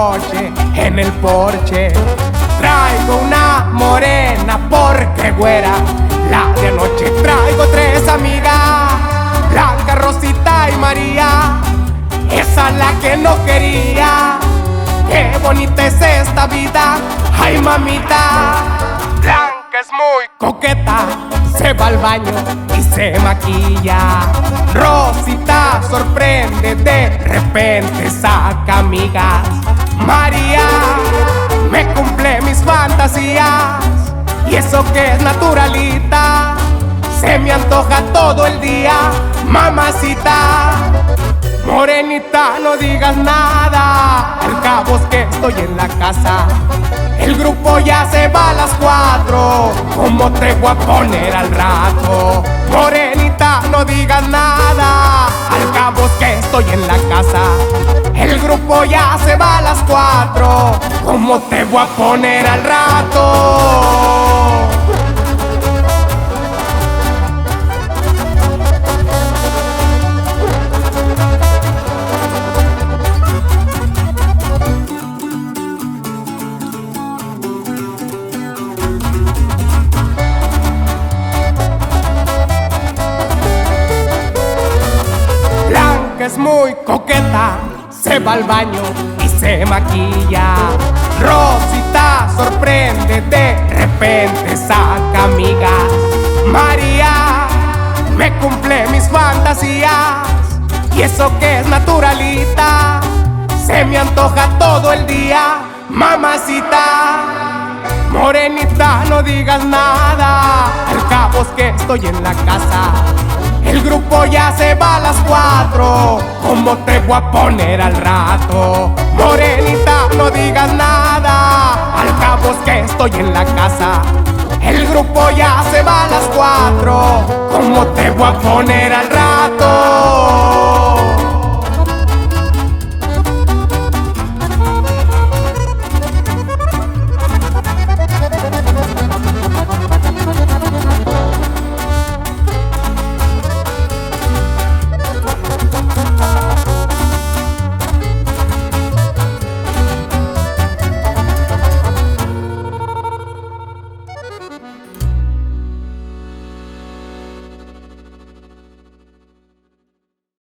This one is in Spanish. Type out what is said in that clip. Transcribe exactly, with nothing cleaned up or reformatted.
noche en el porche. Traigo una morena porque güera. La de anoche traigo tres amigas, Blanca, Rosita y María. Esa la que no quería. Qué bonita es esta vida, ay mamita. Blanca es muy coqueta, se va al baño y se maquilla. Rosita sorprende, de repente saca amigas. María me cumple mis fantasías, y eso que es naturalita, se me antoja todo el día, mamacita. Morenita, no digas nada, al cabo es que estoy en la casa. El grupo ya se va a las cuatro, ¿cómo te voy a poner al rato? Morenita, no digas nada, al cabo es que estoy en la casa. El grupo ya se va a las cuatro, ¿cómo te voy a poner al rato? Es muy coqueta, se va al baño y se maquilla. Rosita sorprende, de repente saca amigas. María me cumple mis fantasías, y eso que es naturalita, se me antoja todo el día, mamacita. Morenita, no digas nada, al cabo es que estoy en la casa. El grupo ya se va a las cuatro, ¿cómo te voy a poner al rato? Morenita, no digas nada, al cabo es que estoy en la casa. El grupo ya se va a las cuatro, ¿cómo te voy a poner al rato?